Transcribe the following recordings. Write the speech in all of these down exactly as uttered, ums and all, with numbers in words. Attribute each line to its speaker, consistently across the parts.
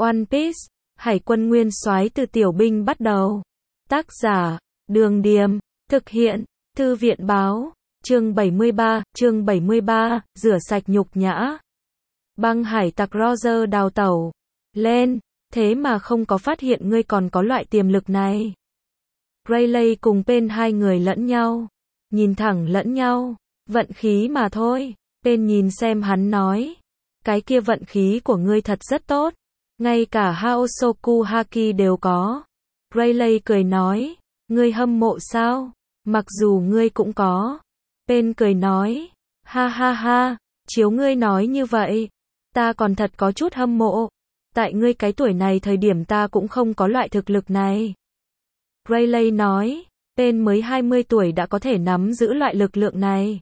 Speaker 1: One Piece, Hải quân nguyên soái từ tiểu binh bắt đầu. Tác giả, Đường Điềm, thực hiện, Thư viện báo, chương bảy mươi ba, chương bảy mươi ba, rửa sạch nhục nhã. Băng hải tặc Roger đào tẩu. Lên, thế mà không có phát hiện ngươi còn có loại tiềm lực này. Rayleigh cùng Pen hai người lẫn nhau, nhìn thẳng lẫn nhau, vận khí mà thôi. Pen nhìn xem hắn nói, cái kia vận khí của ngươi thật rất tốt, ngay cả Haosoku Haki đều có. Rayleigh cười nói, ngươi hâm mộ sao? Mặc dù ngươi cũng có. Pen cười nói, ha ha ha, chiếu ngươi nói như vậy, ta còn thật có chút hâm mộ. Tại ngươi cái tuổi này thời điểm ta cũng không có loại thực lực này. Rayleigh nói, Pen mới hai mươi tuổi đã có thể nắm giữ loại lực lượng này.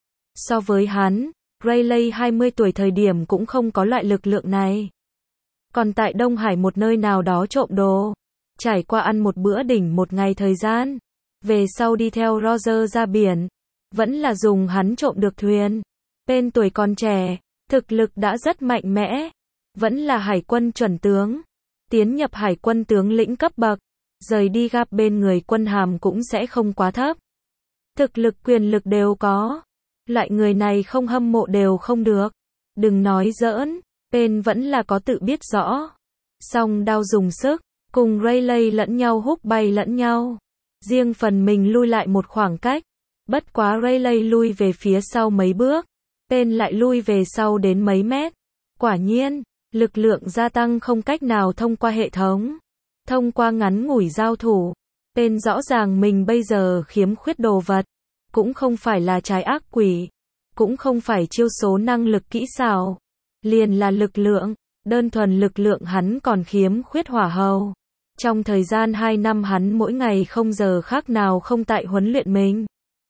Speaker 1: So với hắn, Rayleigh hai mươi tuổi thời điểm cũng không có loại lực lượng này. Còn tại Đông Hải một nơi nào đó trộm đồ, trải qua ăn một bữa đỉnh một ngày thời gian, về sau đi theo Roger ra biển, vẫn là dùng hắn trộm được thuyền. Pen tuổi còn trẻ, thực lực đã rất mạnh mẽ, vẫn là hải quân chuẩn tướng, tiến nhập hải quân tướng lĩnh cấp bậc, rời đi gặp bên người quân hàm cũng sẽ không quá thấp. Thực lực quyền lực đều có, loại người này không hâm mộ đều không được. Đừng nói giỡn, Pen vẫn là có tự biết rõ. Song đao dùng sức, cùng Rayleigh lẫn nhau húc bay lẫn nhau. Riêng phần mình lui lại một khoảng cách, bất quá Rayleigh lui về phía sau mấy bước, Pen lại lui về sau đến mấy mét. Quả nhiên, lực lượng gia tăng không cách nào thông qua hệ thống. Thông qua ngắn ngủi giao thủ, Pen rõ ràng mình bây giờ khiếm khuyết đồ vật, cũng không phải là trái ác quỷ, cũng không phải chiêu số năng lực kỹ xảo, liền là lực lượng, đơn thuần lực lượng hắn còn khiếm khuyết hỏa hầu. Trong thời gian hai năm hắn mỗi ngày không giờ khác nào không tại huấn luyện mình.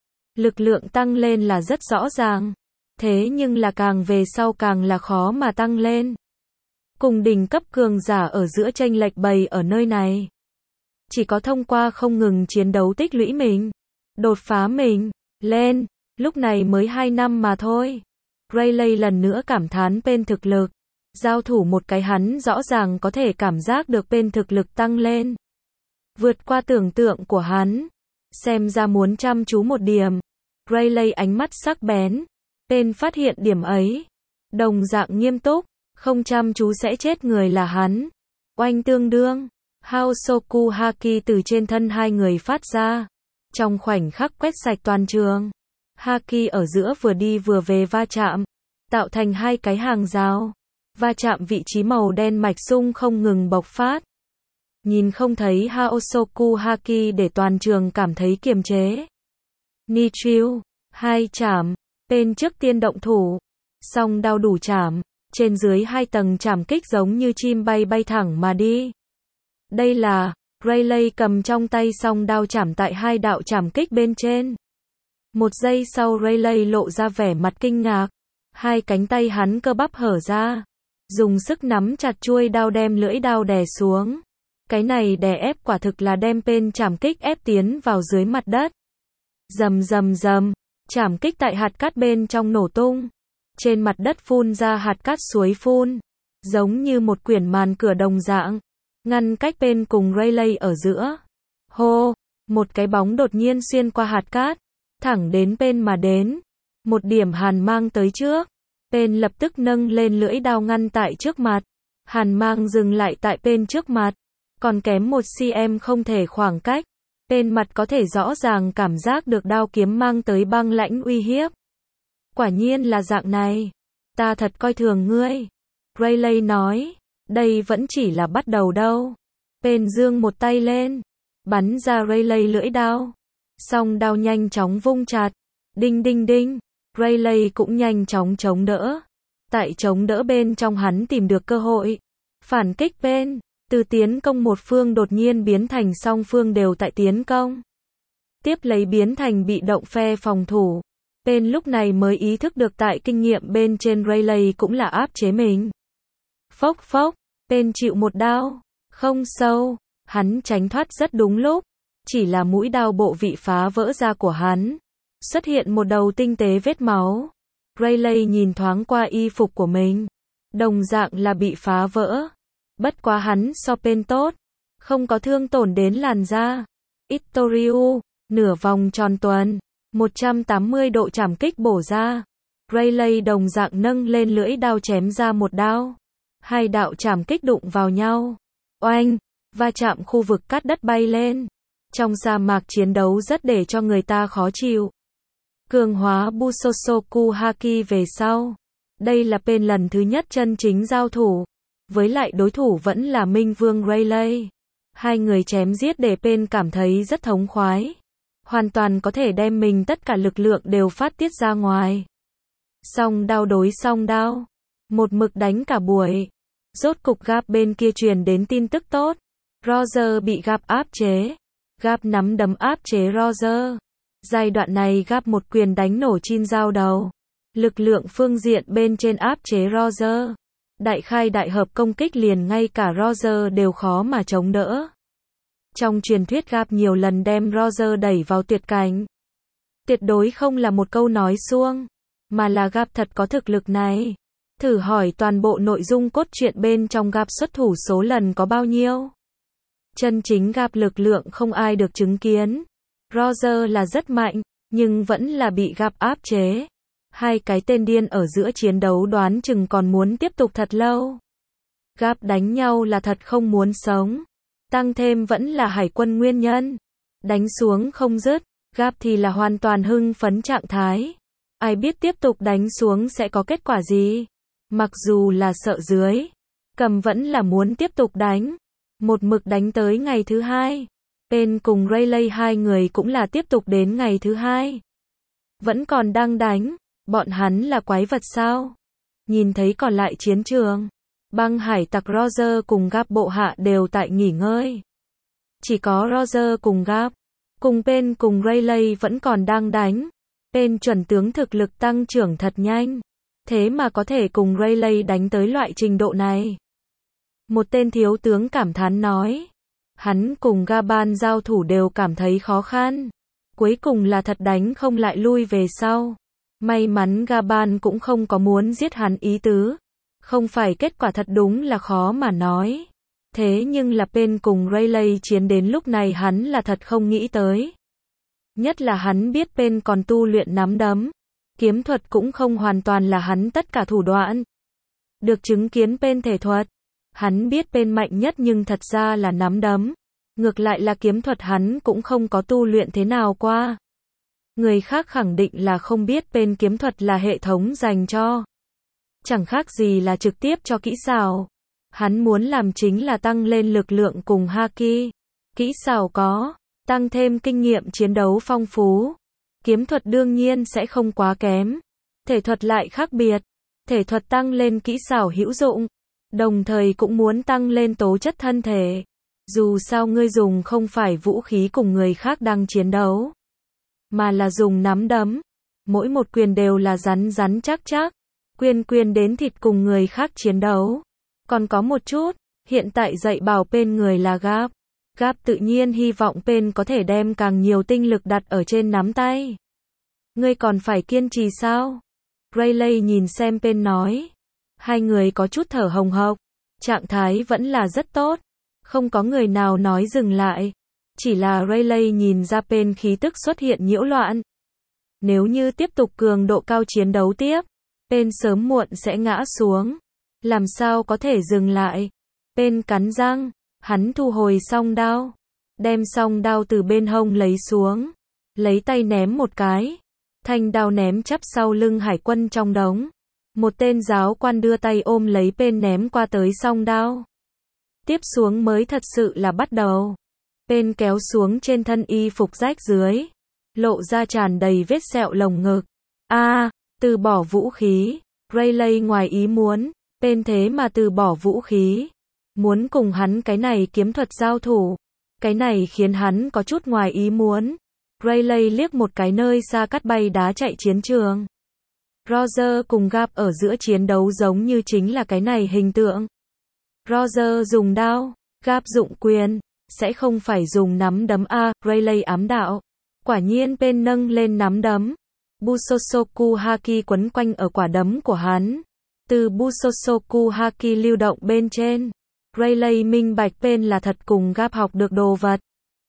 Speaker 1: Lực lượng tăng lên là rất rõ ràng, thế nhưng là càng về sau càng là khó mà tăng lên. Cùng đỉnh cấp cường giả ở giữa chênh lệch bày ở nơi này. Chỉ có thông qua không ngừng chiến đấu tích lũy mình, đột phá mình, lên, lúc này mới hai năm mà thôi. Rayleigh lần nữa cảm thán Pen thực lực. Giao thủ một cái hắn rõ ràng có thể cảm giác được Pen thực lực tăng lên. Vượt qua tưởng tượng của hắn. Xem ra muốn chăm chú một điểm. Rayleigh ánh mắt sắc bén. Pen phát hiện điểm ấy. Đồng dạng nghiêm túc. Không chăm chú sẽ chết người là hắn. Oanh tương đương. Haosoku Haki từ trên thân hai người phát ra. Trong khoảnh khắc quét sạch toàn trường. Haki ở giữa vừa đi vừa về va chạm. Tạo thành hai cái hàng rào. Va chạm vị trí màu đen mạch sung không ngừng bộc phát. Nhìn không thấy Haosoku Haki để toàn trường cảm thấy kiềm chế. Nichiu, hai chảm, Pen trước tiên động thủ. Song đao đủ chảm, trên dưới hai tầng chảm kích giống như chim bay bay thẳng mà đi. Đây là, Rayleigh cầm trong tay song đao chảm tại hai đạo chảm kích bên trên. Một giây sau Rayleigh lộ ra vẻ mặt kinh ngạc. Hai cánh tay hắn cơ bắp hở ra. Dùng sức nắm chặt chuôi đao đem lưỡi đao đè xuống. Cái này đè ép quả thực là đem Pen chảm kích ép tiến vào dưới mặt đất. Rầm rầm rầm, chảm kích tại hạt cát bên trong nổ tung. Trên mặt đất phun ra hạt cát suối phun. Giống như một quyển màn cửa đồng dạng. Ngăn cách Pen cùng Rayleigh ở giữa. Hô, một cái bóng đột nhiên xuyên qua hạt cát. Thẳng đến Pen mà đến. Một điểm hàn mang tới trước. Pen lập tức nâng lên lưỡi đao ngăn tại trước mặt. Hàn mang dừng lại tại Pen trước mặt. Còn kém một cm không thể khoảng cách. Pen mặt có thể rõ ràng cảm giác được đao kiếm mang tới băng lãnh uy hiếp. Quả nhiên là dạng này. Ta thật coi thường ngươi. Rayleigh nói. Đây vẫn chỉ là bắt đầu đâu. Pen giương một tay lên. Bắn ra Rayleigh lưỡi đao. Song đao nhanh chóng vung chặt. Đinh đinh đinh. Rayleigh cũng nhanh chóng chống đỡ. Tại chống đỡ bên trong hắn tìm được cơ hội. Phản kích Pen. Từ tiến công một phương đột nhiên biến thành song phương đều tại tiến công. Tiếp lấy biến thành bị động phe phòng thủ. Pen lúc này mới ý thức được tại kinh nghiệm bên trên Rayleigh cũng là áp chế mình. Phốc phốc. Pen chịu một đao. Không sâu. Hắn tránh thoát rất đúng lúc. Chỉ là mũi đao bộ vị phá vỡ ra của hắn. Xuất hiện một đầu tinh tế vết máu. Rayleigh nhìn thoáng qua y phục của mình. Đồng dạng là bị phá vỡ. Bất quá hắn so Pen tốt, không có thương tổn đến làn da. Itoriu, nửa vòng tròn tuần, một trăm tám mươi độ chảm kích bổ ra. Rayleigh đồng dạng nâng lên lưỡi đao chém ra một đao. Hai đạo chảm kích đụng vào nhau. Oanh, va chạm khu vực cát đất bay lên. Trong sa mạc chiến đấu rất để cho người ta khó chịu. Cường hóa Busosoku Haki về sau. Đây là Pen lần thứ nhất chân chính giao thủ. Với lại đối thủ vẫn là Minh Vương Rayleigh. Hai người chém giết để Pen cảm thấy rất thống khoái. Hoàn toàn có thể đem mình tất cả lực lượng đều phát tiết ra ngoài. Song đao đối song đao. Một mực đánh cả buổi. Rốt cục Gap bên kia truyền đến tin tức tốt. Roger bị Gap áp chế. Gap nắm đấm áp chế Roger. Giai đoạn này Gap một quyền đánh nổ Chin dao đầu. Lực lượng phương diện bên trên áp chế Roger. Đại khai đại hợp công kích liền ngay cả Roger đều khó mà chống đỡ. Trong truyền thuyết Gap nhiều lần đem Roger đẩy vào tuyệt cảnh. Tuyệt đối không là một câu nói suông, mà là Gap thật có thực lực này. Thử hỏi toàn bộ nội dung cốt truyện bên trong Gap xuất thủ số lần có bao nhiêu? Chân chính Gap lực lượng không ai được chứng kiến. Roger là rất mạnh, nhưng vẫn là bị Gap áp chế. Hai cái tên điên ở giữa chiến đấu đoán chừng còn muốn tiếp tục thật lâu. Gap đánh nhau là thật không muốn sống. Tăng thêm vẫn là hải quân nguyên nhân. Đánh xuống không dứt, Gap thì là hoàn toàn hưng phấn trạng thái. Ai biết tiếp tục đánh xuống sẽ có kết quả gì. Mặc dù là sợ dưới, Cầm vẫn là muốn tiếp tục đánh. Một mực đánh tới ngày thứ hai. Pen cùng Rayleigh hai người cũng là tiếp tục đến ngày thứ hai. Vẫn còn đang đánh. Bọn hắn là quái vật sao? Nhìn thấy còn lại chiến trường, băng hải tặc Roger cùng Gap bộ hạ đều tại nghỉ ngơi. Chỉ có Roger cùng Gap, cùng Pen cùng Rayleigh vẫn còn đang đánh. Pen chuẩn tướng thực lực tăng trưởng thật nhanh. Thế mà có thể cùng Rayleigh đánh tới loại trình độ này. Một tên thiếu tướng cảm thán nói. Hắn cùng Gaban giao thủ đều cảm thấy khó khăn. Cuối cùng là thật đánh không lại lui về sau. May mắn Gaban cũng không có muốn giết hắn ý tứ. Không phải kết quả thật đúng là khó mà nói. Thế nhưng là Pen cùng Rayleigh chiến đến lúc này hắn là thật không nghĩ tới. Nhất là hắn biết Pen còn tu luyện nắm đấm. Kiếm thuật cũng không hoàn toàn là hắn tất cả thủ đoạn. Được chứng kiến Pen thể thuật. Hắn biết Pen mạnh nhất nhưng thật ra là nắm đấm. Ngược lại là kiếm thuật hắn cũng không có tu luyện thế nào qua. Người khác khẳng định là không biết Pen kiếm thuật là hệ thống dành cho. Chẳng khác gì là trực tiếp cho kỹ xảo. Hắn muốn làm chính là tăng lên lực lượng cùng haki. Kỹ xảo có, tăng thêm kinh nghiệm chiến đấu phong phú. Kiếm thuật đương nhiên sẽ không quá kém. Thể thuật lại khác biệt. Thể thuật tăng lên kỹ xảo hữu dụng. Đồng thời cũng muốn tăng lên tố chất thân thể. Dù sao ngươi dùng không phải vũ khí cùng người khác đang chiến đấu. Mà là dùng nắm đấm. Mỗi một quyền đều là rắn rắn chắc chắc. Quyền quyền đến thịt cùng người khác chiến đấu. Còn có một chút, hiện tại dạy bảo Pen người là Gap. Gap tự nhiên hy vọng Pen có thể đem càng nhiều tinh lực đặt ở trên nắm tay. Ngươi còn phải kiên trì sao? Rayleigh nhìn xem Pen nói. Hai người có chút thở hồng hộc. Trạng thái vẫn là rất tốt. Không có người nào nói dừng lại. Chỉ là Rayleigh nhìn ra Pen khí tức xuất hiện nhiễu loạn. Nếu như tiếp tục cường độ cao chiến đấu tiếp, Pen sớm muộn sẽ ngã xuống. Làm sao có thể dừng lại? Pen cắn răng, hắn thu hồi song đao, đem song đao từ bên hông lấy xuống, lấy tay ném một cái. Thanh đao ném chắp sau lưng hải quân trong đống. Một tên giáo quan đưa tay ôm lấy Pen ném qua tới song đao. Tiếp xuống mới thật sự là bắt đầu. Pen kéo xuống trên thân y phục rách dưới, lộ ra tràn đầy vết sẹo lồng ngực. A, à, từ bỏ vũ khí. Rayleigh ngoài ý muốn, Pen thế mà từ bỏ vũ khí. Muốn cùng hắn cái này kiếm thuật giao thủ. Cái này khiến hắn có chút ngoài ý muốn. Rayleigh liếc một cái nơi xa cắt bay đá chạy chiến trường. Roger cùng Gap ở giữa chiến đấu giống như chính là cái này hình tượng. Roger dùng đao, Gap dụng quyền, sẽ không phải dùng nắm đấm a, Rayleigh ám đạo. Quả nhiên Pen nâng lên nắm đấm. Busosoku Haki quấn quanh ở quả đấm của hắn. Từ Busosoku Haki lưu động bên trên, Rayleigh minh bạch Pen là thật cùng Gap học được đồ vật.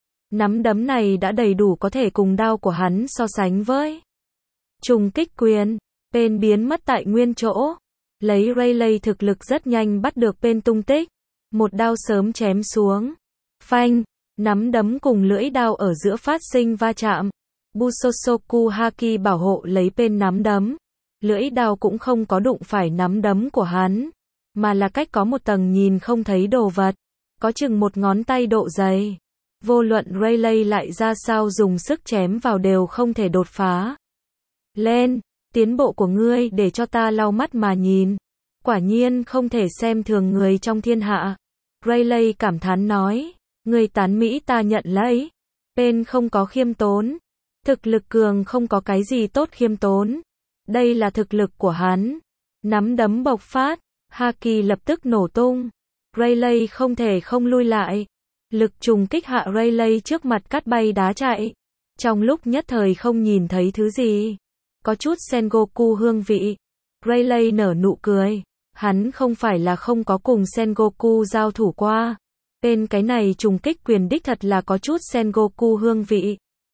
Speaker 1: Nắm đấm này đã đầy đủ có thể cùng đao của hắn so sánh với. Trùng kích quyền, Pen biến mất tại nguyên chỗ. Lấy Rayleigh thực lực rất nhanh bắt được Pen tung tích. Một đao sớm chém xuống. Phanh, nắm đấm cùng lưỡi đao ở giữa phát sinh va chạm. Busosoku Haki bảo hộ lấy Pen nắm đấm. Lưỡi đao cũng không có đụng phải nắm đấm của hắn, mà là cách có một tầng nhìn không thấy đồ vật. Có chừng một ngón tay độ dày. Vô luận Rayleigh lại ra sao dùng sức chém vào đều không thể đột phá. Lên, tiến bộ của ngươi để cho ta lau mắt mà nhìn. Quả nhiên không thể xem thường người trong thiên hạ. Rayleigh cảm thán nói, người tán Mỹ ta nhận lấy. Pen không có khiêm tốn. Thực lực cường không có cái gì tốt khiêm tốn. Đây là thực lực của hắn. Nắm đấm bộc phát, Haki lập tức nổ tung. Rayleigh không thể không lui lại. Lực trùng kích hạ Rayleigh trước mặt cắt bay đá chạy. Trong lúc nhất thời không nhìn thấy thứ gì. Có chút Sengoku hương vị. Rayleigh nở nụ cười. Hắn không phải là không có cùng Sengoku giao thủ qua. Bên cái này trùng kích quyền đích thật là có chút Sengoku hương vị.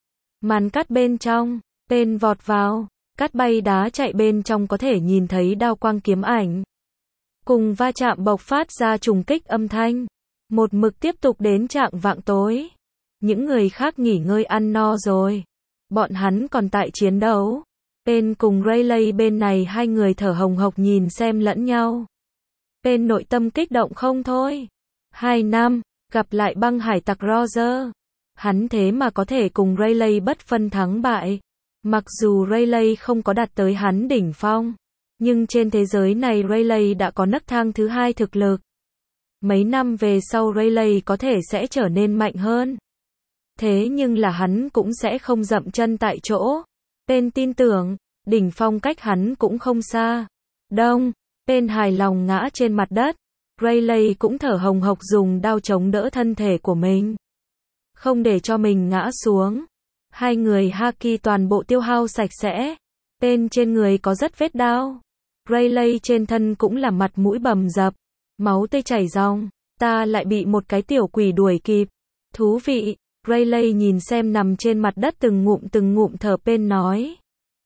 Speaker 1: Màn cắt bên trong, Pen vọt vào, cắt bay đá chạy bên trong có thể nhìn thấy đao quang kiếm ảnh. Cùng va chạm bộc phát ra trùng kích âm thanh. Một mực tiếp tục đến trạng vạng tối. Những người khác nghỉ ngơi ăn no rồi. Bọn hắn còn tại chiến đấu. Pen cùng Rayleigh bên này hai người thở hồng hộc nhìn xem lẫn nhau. Pen nội tâm kích động không thôi. Hai năm, gặp lại băng hải tặc Roger. Hắn thế mà có thể cùng Rayleigh bất phân thắng bại. Mặc dù Rayleigh không có đạt tới hắn đỉnh phong. Nhưng trên thế giới này Rayleigh đã có nấc thang thứ hai thực lực. Mấy năm về sau Rayleigh có thể sẽ trở nên mạnh hơn. Thế nhưng là hắn cũng sẽ không dậm chân tại chỗ. Pen tin tưởng, đỉnh phong cách hắn cũng không xa. Đông, Pen hài lòng ngã trên mặt đất. Rayleigh cũng thở hồng hộc dùng đao chống đỡ thân thể của mình. Không để cho mình ngã xuống. Hai người Haki toàn bộ tiêu hao sạch sẽ. Pen trên người có rất vết đao. Rayleigh trên thân cũng là mặt mũi bầm dập. Máu tươi chảy ròng. Ta lại bị một cái tiểu quỷ đuổi kịp. Thú vị. Rayleigh nhìn xem nằm trên mặt đất từng ngụm từng ngụm thở Pen nói.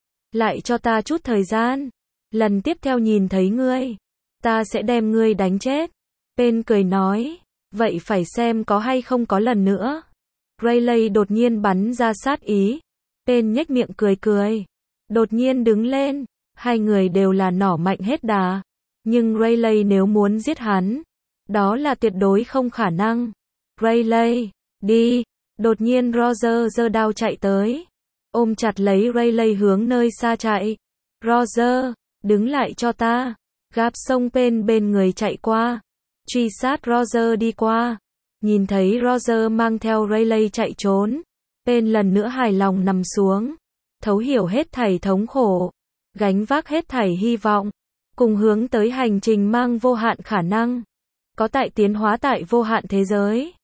Speaker 1: Lại cho ta chút thời gian. Lần tiếp theo nhìn thấy ngươi. Ta sẽ đem ngươi đánh chết. Pen cười nói. Vậy phải xem có hay không có lần nữa. Rayleigh đột nhiên bắn ra sát ý. Pen nhếch miệng cười cười. Đột nhiên đứng lên. Hai người đều là nỏ mạnh hết đà. Nhưng Rayleigh nếu muốn giết hắn. Đó là tuyệt đối không khả năng. Rayleigh, đi. Đột nhiên Roger giơ đao chạy tới. Ôm chặt lấy Rayleigh hướng nơi xa chạy. Roger, đứng lại cho ta. Gap xông Pen bên người chạy qua. Truy sát Roger đi qua. Nhìn thấy Roger mang theo Rayleigh chạy trốn. Pen lần nữa hài lòng nằm xuống. Thấu hiểu hết thảy thống khổ. Gánh vác hết thảy hy vọng. Cùng hướng tới hành trình mang vô hạn khả năng. Có tại tiến hóa tại vô hạn thế giới.